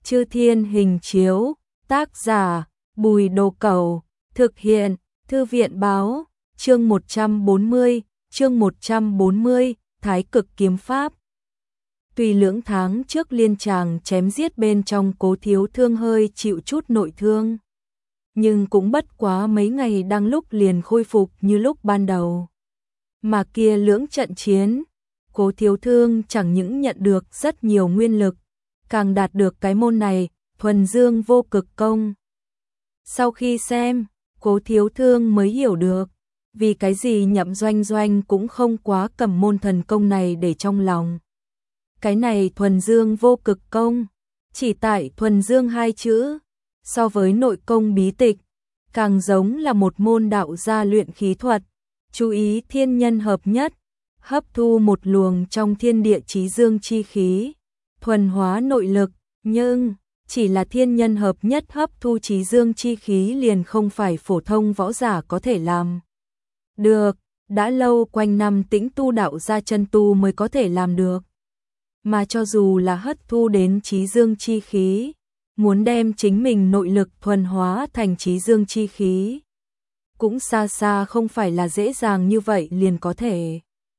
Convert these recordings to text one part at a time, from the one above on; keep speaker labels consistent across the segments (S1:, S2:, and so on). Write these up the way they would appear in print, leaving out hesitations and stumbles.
S1: Chư Thiên Hình Chiếu, tác giả, Bùi Đồ Cẩu, thực hiện, Thư viện Báo, chương 140, Thái Cực Kiếm Pháp. Tuy lưỡng tháng trước liên tràng chém giết bên trong Cố Thiếu Thương hơi chịu chút nội thương, nhưng cũng bất quá mấy ngày đang lúc liền khôi phục như lúc ban đầu. Mà kia lưỡng trận chiến, Cố Thiếu Thương chẳng những nhận được rất nhiều nguyên lực, càng đạt được cái môn này, thuần dương vô cực công. Sau khi xem, Cố Thiếu Thương mới hiểu được, vì cái gì Nhậm Doanh Doanh cũng không quá cầm môn thần công này để trong lòng. Cái này thuần dương vô cực công, chỉ tại thuần dương hai chữ, so với nội công bí tịch, càng giống là một môn đạo gia luyện khí thuật, chú ý thiên nhân hợp nhất, hấp thu một luồng trong thiên địa chí dương chi khí, thuần hóa nội lực, nhưng chỉ là thiên nhân hợp nhất hấp thu chí dương chi khí liền không phải phổ thông võ giả có thể làm được, đã lâu quanh năm tĩnh tu đạo gia chân tu mới có thể làm được. Mà cho dù là hấp thu đến chí dương chi khí, muốn đem chính mình nội lực thuần hóa thành chí dương chi khí, cũng xa xa không phải là dễ dàng như vậy liền có thể.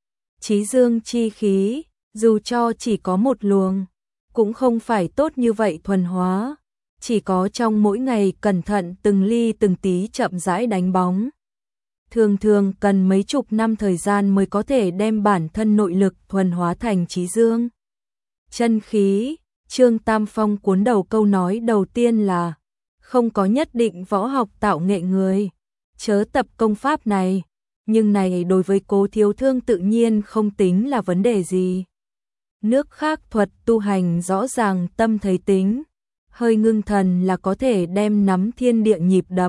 S1: Chí dương chi khí, dù cho chỉ có một luồng, cũng không phải tốt như vậy thuần hóa, chỉ có trong mỗi ngày cẩn thận từng ly từng tí chậm rãi đánh bóng. Thường thường cần mấy chục năm thời gian mới có thể đem bản thân nội lực thuần hóa thành chí dương chân khí. Trương Tam Phong cuốn đầu câu nói đầu tiên là: không có nhất định võ học tạo nghệ người, chớ tập công pháp này. Nhưng này đối với Cố Thiếu Thương tự nhiên không tính là vấn đề gì. Nước khác thuật tu hành rõ ràng tâm thấy tính, hơi ngưng thần là có thể đem nắm thiên địa nhịp đập,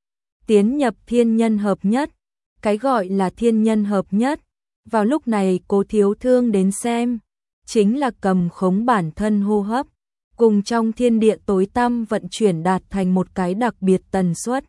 S1: tiến nhập thiên nhân hợp nhất. Cái gọi là thiên nhân hợp nhất, vào lúc này Cố Thiếu Thương đến xem, chính là cầm khống bản thân hô hấp, cùng trong thiên địa tối tăm vận chuyển đạt thành một cái đặc biệt tần suất.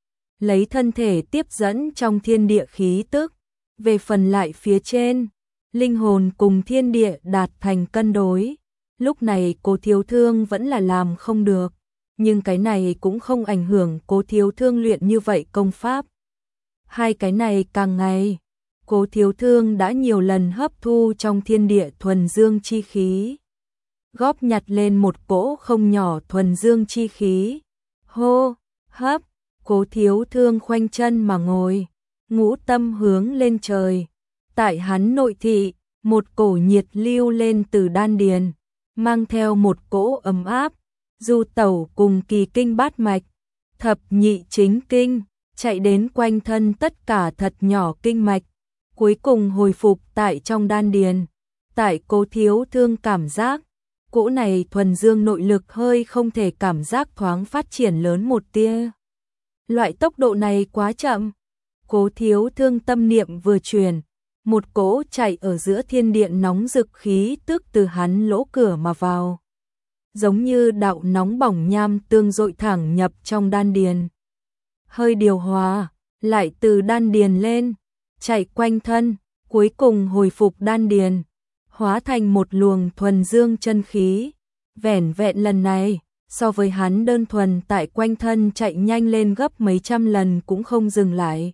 S1: Lấy thân thể tiếp dẫn trong thiên địa khí tức, về phần lại phía trên, linh hồn cùng thiên địa đạt thành cân đối. Lúc này Cố Thiếu Thương vẫn là làm không được, nhưng cái này cũng không ảnh hưởng Cố Thiếu Thương luyện như vậy công pháp. Hai cái này càng ngày, Cố Thiếu Thương đã nhiều lần hấp thu trong thiên địa thuần dương chi khí, góp nhặt lên một cỗ không nhỏ thuần dương chi khí. Hô, hấp, Cố Thiếu Thương khoanh chân mà ngồi, ngũ tâm hướng lên trời. Tại hắn nội thị, một cổ nhiệt lưu lên từ đan điền, mang theo một cỗ ấm áp, du tẩu cùng kỳ kinh bát mạch, thập nhị chính kinh, chạy đến quanh thân tất cả thật nhỏ kinh mạch, cuối cùng hồi phục tại trong đan điền. Tại Cố Thiếu Thương cảm giác, cỗ này thuần dương nội lực hơi không thể cảm giác thoáng phát triển lớn một tia. Loại tốc độ này quá chậm. Cố Thiếu Thương tâm niệm vừa chuyển, một cỗ chạy ở giữa thiên điện nóng rực khí tức từ hắn lỗ cửa mà vào, giống như đạo nóng bỏng nham tương dội thẳng nhập trong đan điền. Hơi điều hòa, lại từ đan điền lên, chạy quanh thân, cuối cùng hồi phục đan điền, hóa thành một luồng thuần dương chân khí. Vẻn vẹn lần này, so với hắn đơn thuần tại quanh thân chạy nhanh lên gấp mấy trăm lần cũng không dừng lại.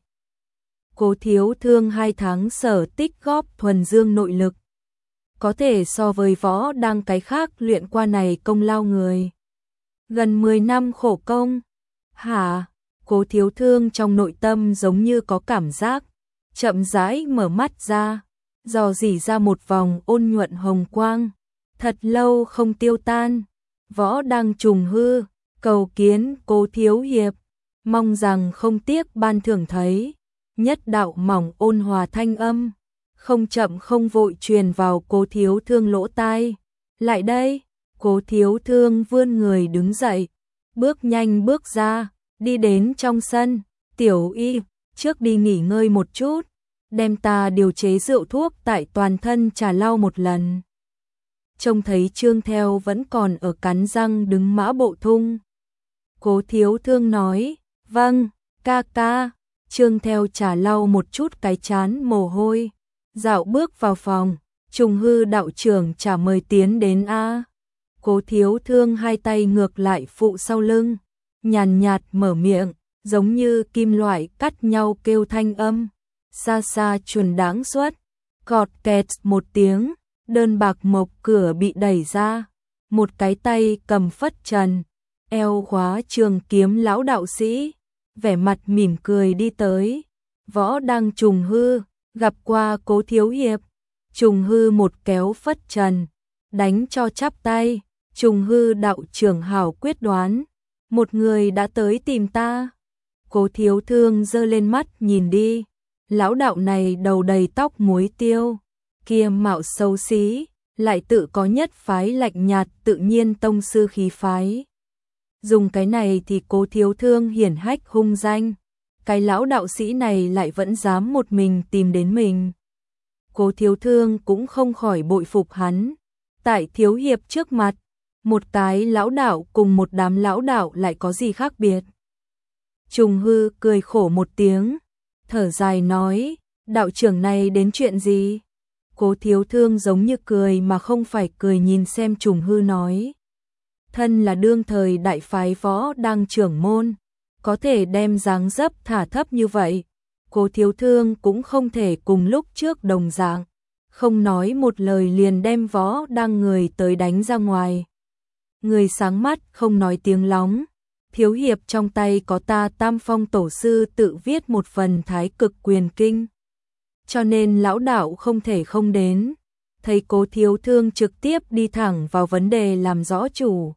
S1: Cố Thiếu Thương 2 tháng sở tích góp thuần dương nội lực, có thể so với võ đang cái khác luyện qua này công lao người. Gần 10 năm khổ công. Hả? Cố Thiếu Thương trong nội tâm giống như có cảm giác, chậm rãi mở mắt ra, dò dỉ ra một vòng ôn nhuận hồng quang, thật lâu không tiêu tan. Võ đang trùng hư, cầu kiến Cố thiếu hiệp, mong rằng không tiếc ban thưởng thấy. Nhất đạo mỏng ôn hòa thanh âm, không chậm không vội truyền vào Cố Thiếu Thương lỗ tai. Lại đây. Cố Thiếu Thương vươn người đứng dậy, bước nhanh bước ra, đi đến trong sân. Tiểu Y, trước đi nghỉ ngơi một chút, đem ta điều chế rượu thuốc tại toàn thân trà lau một lần. Trông thấy Trương Theo vẫn còn ở cắn răng đứng mã bộ thung, Cố Thiếu Thương nói: vâng, ca ca. Trương Theo trà lau một chút cái trán mồ hôi, dạo bước vào phòng. Trùng Hư đạo trưởng trả mời tiến đến a. Cố Thiếu Thương hai tay ngược lại phụ sau lưng, nhàn nhạt mở miệng, giống như kim loại cắt nhau kêu thanh âm, xa xa truyền đáng suốt, cọt kẹt một tiếng, đơn bạc mộc cửa bị đẩy ra, một cái tay cầm phất trần, eo khóa trường kiếm lão đạo sĩ, vẻ mặt mỉm cười đi tới. Võ Đăng Trùng Hư gặp qua Cố thiếu hiệp. Trùng Hư một kéo phất trần, đánh cho chắp tay. Trùng Hư đạo trưởng hảo quyết đoán, một người đã tới tìm ta. Cố Thiếu Thương giơ lên mắt nhìn đi, lão đạo này đầu đầy tóc muối tiêu, kia mạo xấu xí, lại tự có nhất phái lạnh nhạt tự nhiên tông sư khí phái. Dùng cái này thì Cố Thiếu Thương hiển hách hung danh, cái lão đạo sĩ này lại vẫn dám một mình tìm đến mình. Cố Thiếu Thương cũng không khỏi bội phục hắn, tại thiếu hiệp trước mặt, một cái lão đạo cùng một đám lão đạo lại có gì khác biệt. Trùng Hư cười khổ một tiếng, thở dài nói, đạo trưởng này đến chuyện gì? Cố Thiếu Thương giống như cười mà không phải cười nhìn xem Trùng Hư nói. Thân là đương thời đại phái Võ Đăng trưởng môn, có thể đem dáng dấp thả thấp như vậy, Cố Thiếu Thương cũng không thể cùng lúc trước đồng dạng, không nói một lời liền đem Võ Đăng người tới đánh ra ngoài. Người sáng mắt không nói tiếng lóng, thiếu hiệp trong tay có ta Tam Phong tổ sư tự viết một phần Thái Cực Quyền Kinh, cho nên lão đạo không thể không đến. Thấy Cố Thiếu Thương trực tiếp đi thẳng vào vấn đề làm rõ chủ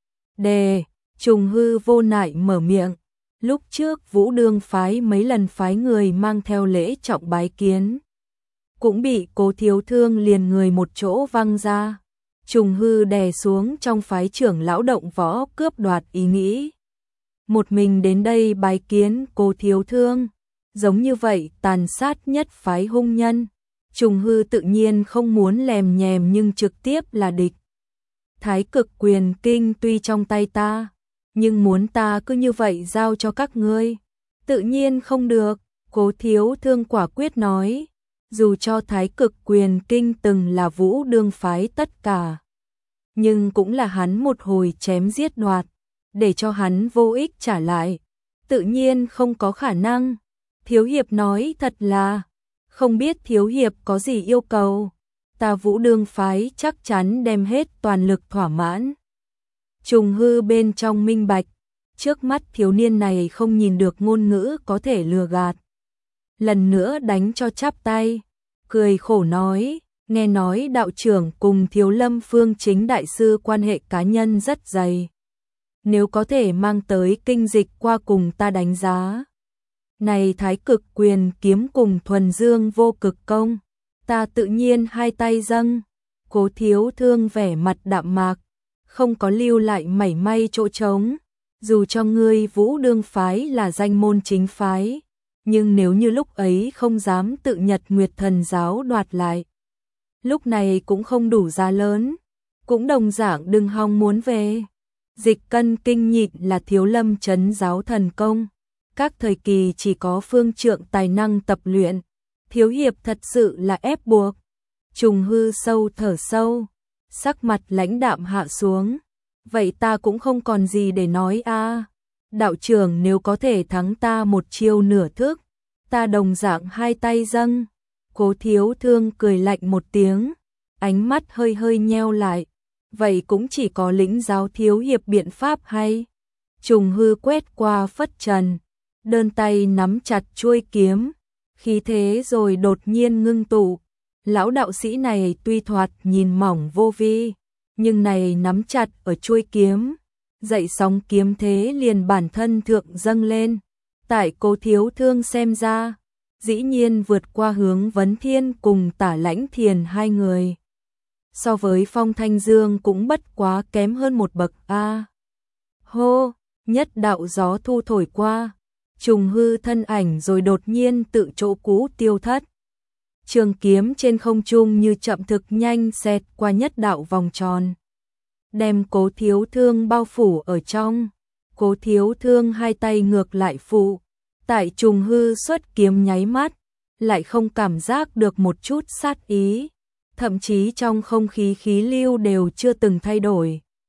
S1: đề, Trùng Hư vô nại mở miệng, lúc trước Vũ Đương phái mấy lần phái người mang theo lễ trọng bái kiến, cũng bị Cố Thiếu Thương liền người một chỗ văng ra. Trùng Hư đè xuống trong phái trưởng lão động võ cướp đoạt ý nghĩ, một mình đến đây bái kiến Cố Thiếu Thương, giống như vậy tàn sát nhất phái hung nhân. Trùng Hư tự nhiên không muốn lèm nhèm nhưng trực tiếp là địch. Thái Cực Quyền Kinh tuy trong tay ta, nhưng muốn ta cứ như vậy giao cho các ngươi, tự nhiên không được. Cố Thiếu Thương quả quyết nói, dù cho Thái Cực Quyền Kinh từng là Vũ Đương phái tất cả, nhưng cũng là hắn một hồi chém giết đoạt, để cho hắn vô ích trả lại, tự nhiên không có khả năng. Thiếu hiệp nói thật là, không biết thiếu hiệp có gì yêu cầu, ta Vũ Đương phái chắc chắn đem hết toàn lực thỏa mãn. Trùng Hư bên trong minh bạch, trước mắt thiếu niên này không nhìn được ngôn ngữ có thể lừa gạt. Lần nữa đánh cho chắp tay, cười khổ nói, nghe nói đạo trưởng cùng Thiếu Lâm Phương Chính đại sư quan hệ cá nhân rất dày. Nếu có thể mang tới kinh dịch qua cùng ta đánh giá. Này Thái Cực Quyền kiếm cùng thuần dương vô cực công, ta tự nhiên hai tay dâng. Cố Thiếu Thương vẻ mặt đạm mạc, không có lưu lại mảy may chỗ trống. Dù cho ngươi Vũ Đương phái là danh môn chính phái, nhưng nếu như lúc ấy không dám tự Nhật Nguyệt Thần giáo đoạt lại, lúc này cũng không đủ giá lớn, cũng đồng dạng đừng hòng muốn về. Dịch cân kinh nhịn là Thiếu Lâm trấn giáo thần công, các thời kỳ chỉ có phương trượng tài năng tập luyện, thiếu hiệp thật sự là ép buộc. Trùng Hư sâu thở sâu, sắc mặt lãnh đạm hạ xuống, vậy ta cũng không còn gì để nói a. Đạo trưởng nếu có thể thắng ta một chiêu nửa thức, ta đồng dạng hai tay dâng. Cố Thiếu Thương cười lạnh một tiếng, ánh mắt hơi hơi nheo lại, vậy cũng chỉ có lĩnh giáo thiếu hiệp biện pháp hay. Trùng Hư quét qua phất trần, đơn tay nắm chặt chuôi kiếm, khí thế rồi đột nhiên ngưng tụ. Lão đạo sĩ này tuy thoạt nhìn mỏng vô vi, nhưng này nắm chặt ở chuôi kiếm, dậy sóng kiếm thế liền bản thân thượng dâng lên. Tại Cố Thiếu Thương xem ra, dĩ nhiên vượt qua Hướng Vấn Thiên cùng Tả Lãnh Thiền hai người. So với Phong Thanh Dương cũng bất quá kém hơn một bậc a. Hô, nhất đạo gió thu thổi qua, Trùng Hư thân ảnh rồi đột nhiên tự chỗ cũ tiêu thất. Trường kiếm trên không trung như chậm thực nhanh xẹt qua nhất đạo vòng tròn, đem Cố Thiếu Thương bao phủ ở trong. Cố Thiếu Thương hai tay ngược lại phụ, tại Trùng Hư xuất kiếm nháy mắt, lại không cảm giác được một chút sát ý, thậm chí trong không khí khí lưu đều chưa từng thay đổi.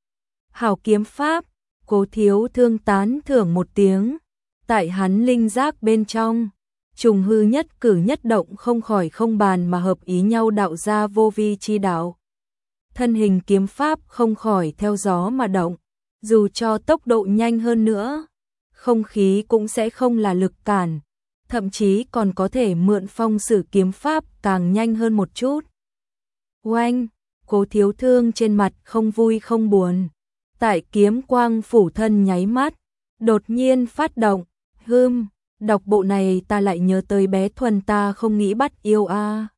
S1: Hảo kiếm pháp, Cố Thiếu Thương tán thưởng một tiếng, tại hắn linh giác bên trong, trùng hư nhất cử nhất động không khỏi không bàn mà hợp ý nhau đạo ra vô vi chi đạo. Thân hình kiếm pháp không khỏi theo gió mà động, dù cho tốc độ nhanh hơn nữa, không khí cũng sẽ không là lực cản, thậm chí còn có thể mượn phong sử kiếm pháp càng nhanh hơn một chút. Oanh, Cố Thiếu Thương trên mặt không vui không buồn, tại kiếm quang phủ thân nháy mắt, đột nhiên phát động, đọc bộ này ta lại nhớ tới bé Thuần ta không nghĩ bắt yêu a.